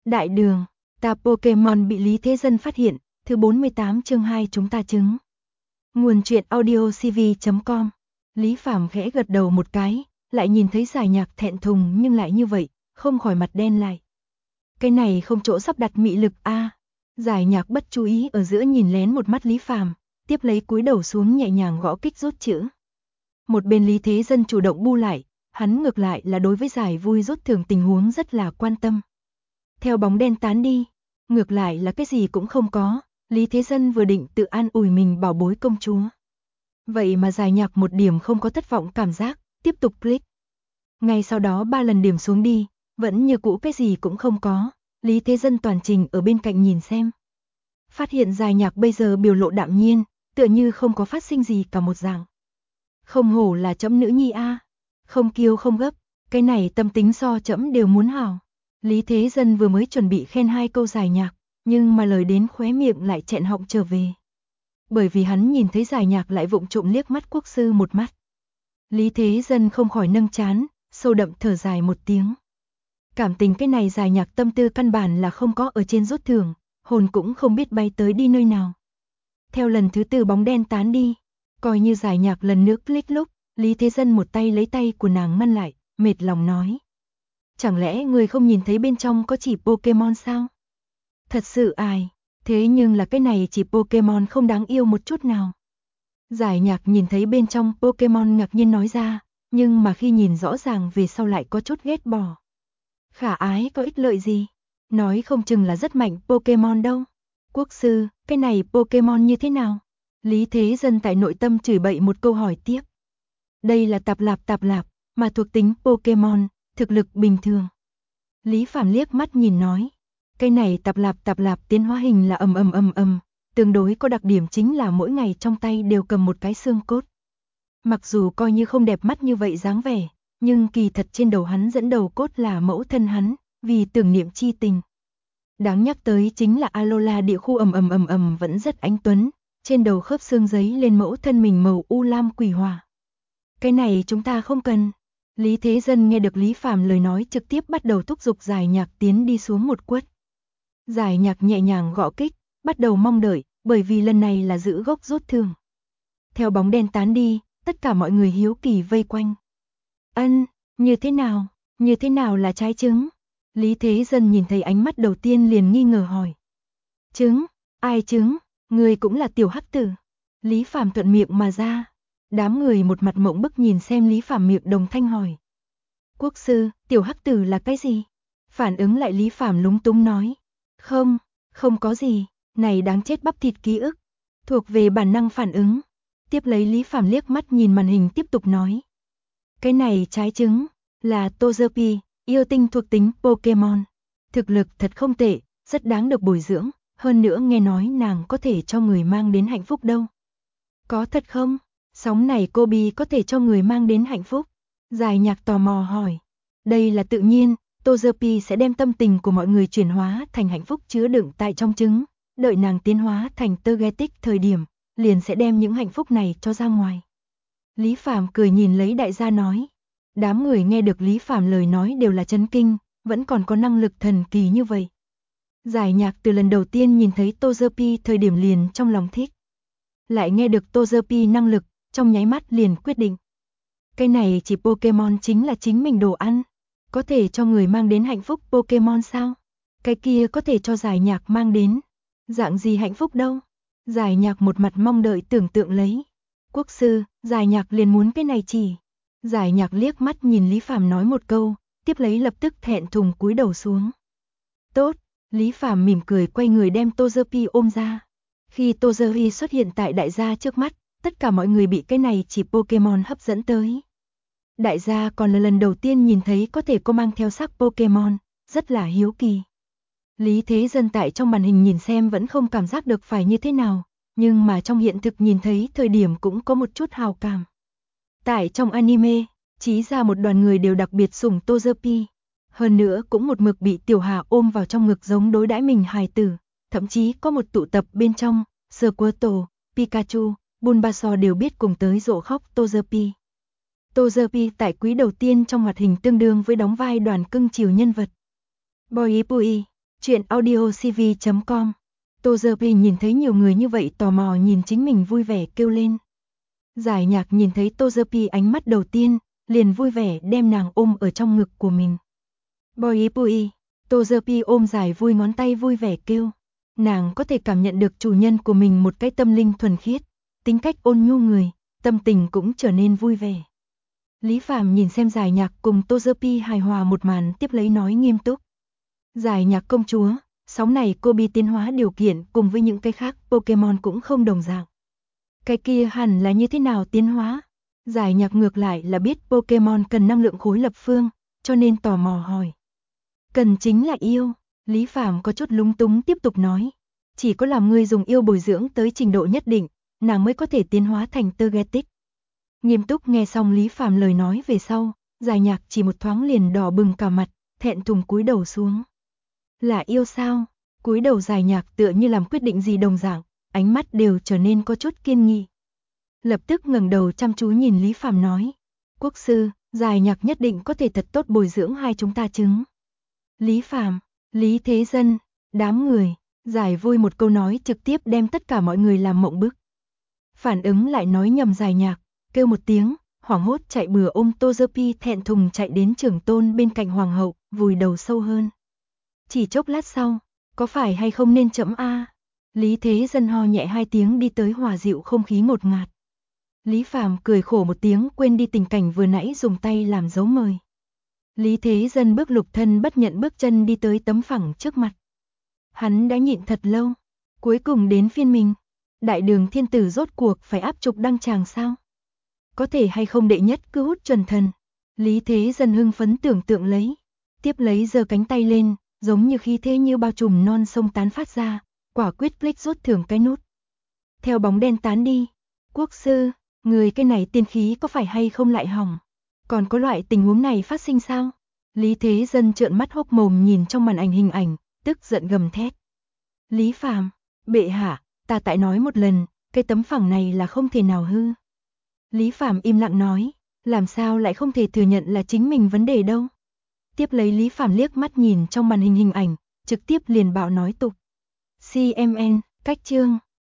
Đại đường, ta Pokemon bị Lý Thế Dân phát hiện, thứ 48 chương 2 chúng ta chứng. Nguồn truyện audio cv.com. Lý Phàm khẽ gật đầu một cái, lại nhìn thấy Giải Nhạc thẹn thùng nhưng lại như vậy, không khỏi mặt đen lại. Cái này không chỗ sắp đặt mị lực a. Giải Nhạc bất chú ý ở giữa nhìn lén một mắt Lý Phàm, tiếp lấy cúi đầu xuống nhẹ nhàng gõ kích rút chữ. Một bên Lý Thế Dân chủ động bu lại, hắn ngược lại là đối với giải vui rút thưởng tình huống rất là quan tâm. Theo bóng đen tán đi, ngược lại là cái gì cũng không có, Lý Thế Dân vừa định tự an ủi mình bảo bối công chúa. Vậy mà Giải Nhạc một điểm không có thất vọng cảm giác, tiếp tục click. Ngay sau đó 3 lần điểm xuống đi, vẫn như cũ cái gì cũng không có, Lý Thế Dân toàn trình ở bên cạnh nhìn xem. Phát hiện Giải Nhạc bây giờ biểu lộ đạm nhiên, tựa như không có phát sinh gì cả một dạng. Không hổ là trẫm nữ nhi a, không kiêu không gấp, cái này tâm tính so trẫm đều muốn hảo. Lý Thế Dân vừa mới chuẩn bị khen 2 câu Giải Nhạc, nhưng mà lời đến khóe miệng lại chẹn họng trở về. Bởi vì hắn nhìn thấy Giải Nhạc lại vụng trộm liếc mắt quốc sư một mắt. Lý Thế Dân không khỏi nâng trán, sâu đậm thở dài một tiếng. Cảm tình cái này Giải Nhạc tâm tư căn bản là không có ở trên rút thưởng, hồn cũng không biết bay tới đi nơi nào. Theo lần thứ 4 bóng đen tán đi, coi như Giải Nhạc lần nữa click lúc, Lý Thế Dân một tay lấy tay của nàng ngăn lại, mệt lòng nói. Chẳng lẽ người không nhìn thấy bên trong có chỉ Pokemon sao? Thật sự ai, thế nhưng là cái này chỉ Pokemon không đáng yêu một chút nào. Giải Nhạc nhìn thấy bên trong Pokemon ngạc nhiên nói ra, nhưng mà khi nhìn rõ ràng về sau lại có chút ghét bỏ. Khả ái có ích lợi gì? Nói không chừng là rất mạnh Pokemon đâu. Quốc sư, cái này Pokemon như thế nào? Lý Thế Dân tại nội tâm chửi bậy một câu hỏi tiếp. Đây là tạp lạp, mà thuộc tính Pokemon, thực lực bình thường. Lý Phàm liếc mắt nhìn nói. Cái này tạp lạp tiến hóa hình là tương đối có đặc điểm chính là mỗi ngày trong tay đều cầm một cái xương cốt. Mặc dù coi như không đẹp mắt như vậy dáng vẻ, nhưng kỳ thật trên đầu hắn dẫn đầu cốt là mẫu thân hắn, vì tưởng niệm chi tình. Đáng nhắc tới chính là Alola địa khu vẫn rất anh tuấn, trên đầu khớp xương giấy lên mẫu thân mình màu u lam quỷ hỏa. Cái này chúng ta không cần. Lý Thế Dân nghe được Lý Phàm lời nói trực tiếp bắt đầu thúc giục Giải Nhạc tiến đi xuống một quất. Giải Nhạc nhẹ nhàng gõ kích, bắt đầu mong đợi, bởi vì lần này là giữ gốc rút thưởng. Theo bóng đen tán đi, tất cả mọi người hiếu kỳ vây quanh. Như thế nào là trái trứng? Lý Thế Dân nhìn thấy ánh mắt đầu tiên liền nghi ngờ hỏi. Trứng? Ai trứng? Người cũng là tiểu hắc tử. Lý Phàm thuận miệng mà ra. Đám người một mặt mộng bức nhìn xem Lý Phàm miệng đồng thanh hỏi. Quốc sư, tiểu hắc tử là cái gì? Phản ứng lại Lý Phàm lúng túng nói. Không có gì, này đáng chết bắp thịt ký ức. Thuộc về bản năng phản ứng. Tiếp lấy Lý Phàm liếc mắt nhìn màn hình tiếp tục nói. Cái này trái trứng, là Togepi, yêu tinh thuộc tính Pokemon. Thực lực thật không tệ, rất đáng được bồi dưỡng, hơn nữa nghe nói nàng có thể cho người mang đến hạnh phúc đâu. Có thật không? Sóng này cô Bi có thể cho người mang đến hạnh phúc? Giải Nhạc tò mò hỏi. Đây là tự nhiên, Togepi sẽ đem tâm tình của mọi người chuyển hóa thành hạnh phúc chứa đựng tại trong trứng, đợi nàng tiến hóa thành Togetic thời điểm, liền sẽ đem những hạnh phúc này cho ra ngoài. Lý Phàm cười nhìn lấy đại gia nói. Đám người nghe được Lý Phàm lời nói đều là chấn kinh, vẫn còn có năng lực thần kỳ như vậy. Giải Nhạc từ lần đầu tiên nhìn thấy Togepi thời điểm liền trong lòng thích. Lại nghe được Togepi năng lực, trong nháy mắt liền quyết định. Cái này chỉ Pokemon chính là chính mình đồ ăn. Có thể cho người mang đến hạnh phúc Pokemon sao? Cái kia có thể cho Giải Nhạc mang đến. Dạng gì hạnh phúc đâu? Giải Nhạc một mặt mong đợi tưởng tượng lấy. Quốc sư, Giải Nhạc liền muốn cái này chỉ. Giải Nhạc liếc mắt nhìn Lý Phàm nói một câu, tiếp lấy lập tức thẹn thùng cúi đầu xuống. Tốt, Lý Phàm mỉm cười quay người đem Togepi ôm ra. Khi Togepi xuất hiện tại đại gia trước mắt, tất cả mọi người bị cái này chỉ Pokemon hấp dẫn tới. Đại gia còn là lần đầu tiên nhìn thấy có thể có mang theo sắc Pokemon, rất là hiếu kỳ. Lý Thế Dân tại trong màn hình nhìn xem vẫn không cảm giác được phải như thế nào, nhưng mà trong hiện thực nhìn thấy thời điểm cũng có một chút hào cảm. Tại trong anime, chí ra một đoàn người đều đặc biệt sủng Togepi. Hơn nữa cũng một mực bị Tiểu Hà ôm vào trong ngực giống đối đãi mình hài tử. Thậm chí có một tụ tập bên trong, Squirtle, Pikachu, Bulbasaur đều biết cùng tới dỗ khóc Togepi. Togepi tại quý đầu tiên trong hoạt hình tương đương với đóng vai đoàn cưng chiều nhân vật. Boy Pui, Chuyện audiocv.com. Tô Dơ Pi nhìn thấy nhiều người như vậy tò mò nhìn chính mình vui vẻ kêu lên. Giải Nhạc nhìn thấy Tô Dơ Pi ánh mắt đầu tiên, liền vui vẻ đem nàng ôm ở trong ngực của mình. Boy Pui, Tô Dơ Pi ôm Giải vui ngón tay vui vẻ kêu. Nàng có thể cảm nhận được chủ nhân của mình một cái tâm linh thuần khiết, tính cách ôn nhu người, tâm tình cũng trở nên vui vẻ. Lý Phàm nhìn xem Giải Nhạc cùng Tô Dơ Pi hài hòa một màn tiếp lấy nói nghiêm túc. Giải Nhạc công chúa, sóng này cô Bi tiến hóa điều kiện cùng với những cái khác Pokemon cũng không đồng dạng. Cái kia hẳn là như thế nào tiến hóa? Giải Nhạc ngược lại là biết Pokemon cần năng lượng khối lập phương, cho nên tò mò hỏi. Cần chính là yêu, Lý Phàm có chút lúng túng tiếp tục nói. Chỉ có làm người dùng yêu bồi dưỡng tới trình độ nhất định, nàng mới có thể tiến hóa thành Togetic. Nghiêm túc nghe xong Lý Phàm lời nói về sau, Giải Nhạc chỉ một thoáng liền đỏ bừng cả mặt, thẹn thùng cúi đầu xuống. Là yêu sao? Cúi đầu Giải Nhạc tựa như làm quyết định gì đồng dạng, ánh mắt đều trở nên có chút kiên nghị. Lập tức ngẩng đầu chăm chú nhìn Lý Phàm nói. Quốc sư, Giải Nhạc nhất định có thể thật tốt bồi dưỡng hai chúng ta chứng. Lý Phàm, Lý Thế Dân, đám người, Giải vui một câu nói trực tiếp đem tất cả mọi người làm mộng bức. Phản ứng lại nói nhầm Giải Nhạc, kêu một tiếng, hoảng hốt chạy bừa ôm Tô Dơ Pi thẹn thùng chạy đến trưởng tôn bên cạnh hoàng hậu, vùi đầu sâu hơn. Chỉ chốc lát sau, có phải hay không nên chậm a? Lý Thế Dân ho nhẹ hai tiếng đi tới hòa dịu không khí ngột ngạt. Lý Phàm cười khổ một tiếng quên đi tình cảnh vừa nãy dùng tay làm dấu mời. Lý Thế Dân bước lục thân bất nhận bước chân đi tới tấm phẳng trước mặt. Hắn đã nhịn thật lâu, cuối cùng đến phiên mình. Đại đường thiên tử rốt cuộc phải áp trục đăng tràng sao? Có thể hay không đệ nhất cứ hút chuẩn thần? Lý Thế Dân hưng phấn tưởng tượng lấy. Tiếp lấy giơ cánh tay lên, giống như khí thế như bao trùm non sông tán phát ra, quả quyết click rút thưởng cái nút. Theo bóng đen tán đi. Quốc sư, người cái này tiên khí có phải hay không lại hỏng? Còn có loại tình huống này phát sinh sao? Lý Thế Dân trợn mắt hốc mồm nhìn trong màn ảnh hình ảnh, tức giận gầm thét. Lý Phàm, bệ hạ, ta tại nói một lần, cái tấm phẳng này là không thể nào hư. Lý Phàm im lặng nói, làm sao lại không thể thừa nhận là chính mình vấn đề đâu. Tiếp lấy Lý Phàm liếc mắt nhìn trong màn hình hình ảnh, trực tiếp liền bạo nói tục. CMN, cách chương.